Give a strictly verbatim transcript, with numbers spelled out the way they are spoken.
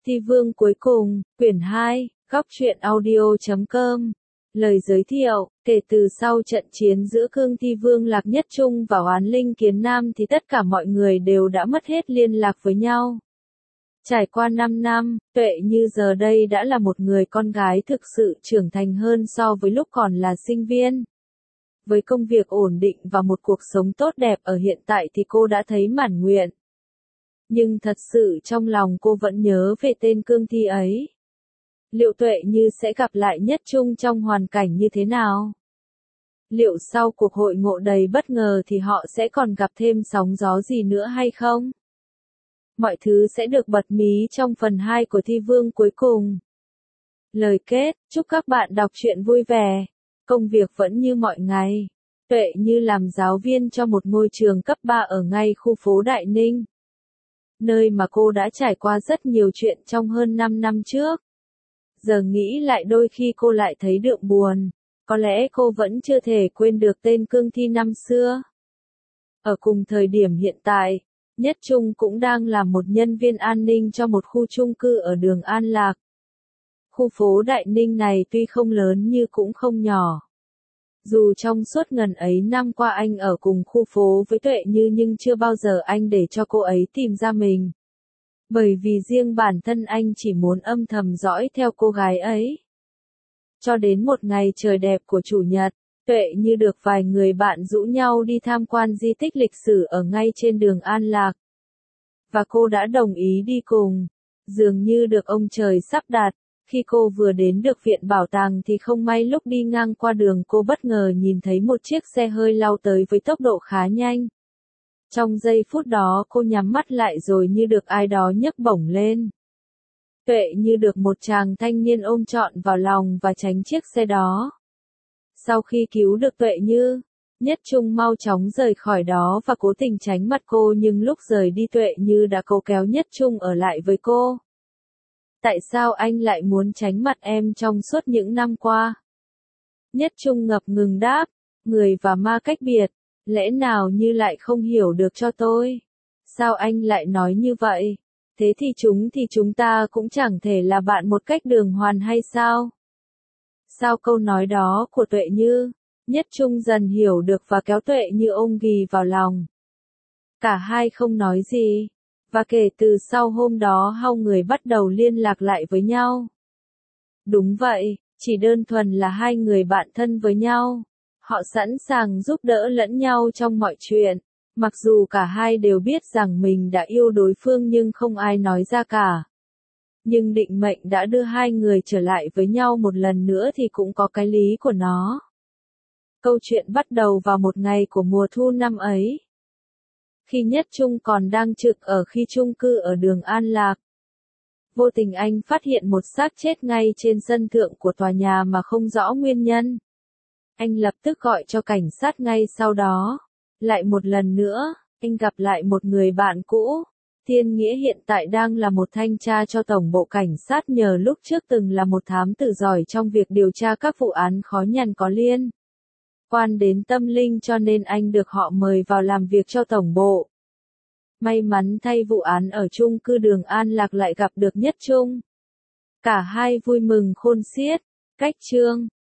Thi vương cuối cùng, quyển hai, góc truyện audio chấm com. Lời giới thiệu, kể từ sau trận chiến giữa Cương Thi Vương Lạc Nhất Trung và Oán Linh Kiến Nam thì tất cả mọi người đều đã mất hết liên lạc với nhau. Trải qua năm năm, Tuệ Như giờ đây đã là một người con gái thực sự trưởng thành hơn so với lúc còn là sinh viên. Với công việc ổn định và một cuộc sống tốt đẹp ở hiện tại thì cô đã thấy mãn nguyện. Nhưng thật sự trong lòng cô vẫn nhớ về tên Cương Thi ấy. Liệu Tuệ Như sẽ gặp lại Nhất Trung trong hoàn cảnh như thế nào? Liệu sau cuộc hội ngộ đầy bất ngờ thì họ sẽ còn gặp thêm sóng gió gì nữa hay không? Mọi thứ sẽ được bật mí trong phần hai của Thi Vương cuối cùng. Lời kết, chúc các bạn đọc truyện vui vẻ. Công việc vẫn như mọi ngày. Tuệ Như làm giáo viên cho một ngôi trường cấp ba ở ngay khu phố Đại Ninh. Nơi mà cô đã trải qua rất nhiều chuyện trong hơn năm năm trước. Giờ nghĩ lại đôi khi cô lại thấy đượm buồn. Có lẽ cô vẫn chưa thể quên được tên Cương Thi năm xưa. Ở cùng thời điểm hiện tại, Nhất Trung cũng đang là một nhân viên an ninh cho một khu chung cư ở đường An Lạc. Khu phố Đại Ninh này tuy không lớn nhưng cũng không nhỏ. Dù trong suốt ngần ấy năm qua anh ở cùng khu phố với Tuệ Như nhưng chưa bao giờ anh để cho cô ấy tìm ra mình. Bởi vì riêng bản thân anh chỉ muốn âm thầm dõi theo cô gái ấy. Cho đến một ngày trời đẹp của Chủ nhật, Tuệ Như được vài người bạn rủ nhau đi tham quan di tích lịch sử ở ngay trên đường An Lạc. Và cô đã đồng ý đi cùng. Dường như được ông trời sắp đặt. Khi cô vừa đến được viện bảo tàng thì không may lúc đi ngang qua đường cô bất ngờ nhìn thấy một chiếc xe hơi lao tới với tốc độ khá nhanh. Trong giây phút đó cô nhắm mắt lại rồi như được ai đó nhấc bổng lên. Tuệ Như được một chàng thanh niên ôm trọn vào lòng và tránh chiếc xe đó. Sau khi cứu được Tuệ Như, Nhất Trung mau chóng rời khỏi đó và cố tình tránh mặt cô nhưng lúc rời đi Tuệ Như đã cố kéo Nhất Trung ở lại với cô. Tại sao anh lại muốn tránh mặt em trong suốt những năm qua? Nhất Trung ngập ngừng đáp, người và ma cách biệt, lẽ nào Như lại không hiểu được cho tôi? Sao anh lại nói như vậy? Thế thì chúng thì chúng ta cũng chẳng thể là bạn một cách đường hoàn hay sao? Sau câu nói đó của Tuệ Như, Nhất Trung dần hiểu được và kéo Tuệ Như ôm ghì vào lòng. Cả hai không nói gì. Và kể từ sau hôm đó hai người bắt đầu liên lạc lại với nhau. Đúng vậy, chỉ đơn thuần là hai người bạn thân với nhau. Họ sẵn sàng giúp đỡ lẫn nhau trong mọi chuyện. Mặc dù cả hai đều biết rằng mình đã yêu đối phương nhưng không ai nói ra cả. Nhưng định mệnh đã đưa hai người trở lại với nhau một lần nữa thì cũng có cái lý của nó. Câu chuyện bắt đầu vào một ngày của mùa thu năm ấy. Khi Nhất Trung còn đang trực ở khi chung cư ở đường An Lạc. Vô tình anh phát hiện một xác chết ngay trên sân thượng của tòa nhà mà không rõ nguyên nhân. Anh lập tức gọi cho cảnh sát ngay sau đó. Lại một lần nữa, anh gặp lại một người bạn cũ. Thiên Nghĩa hiện tại đang là một thanh tra cho Tổng bộ Cảnh sát nhờ lúc trước từng là một thám tử giỏi trong việc điều tra các vụ án khó nhằn có liên quan đến tâm linh cho nên anh được họ mời vào làm việc cho tổng bộ. May mắn thay vụ án ở chung cư đường An Lạc lại gặp được Nhất Trung. Cả hai vui mừng khôn xiết. Cách chương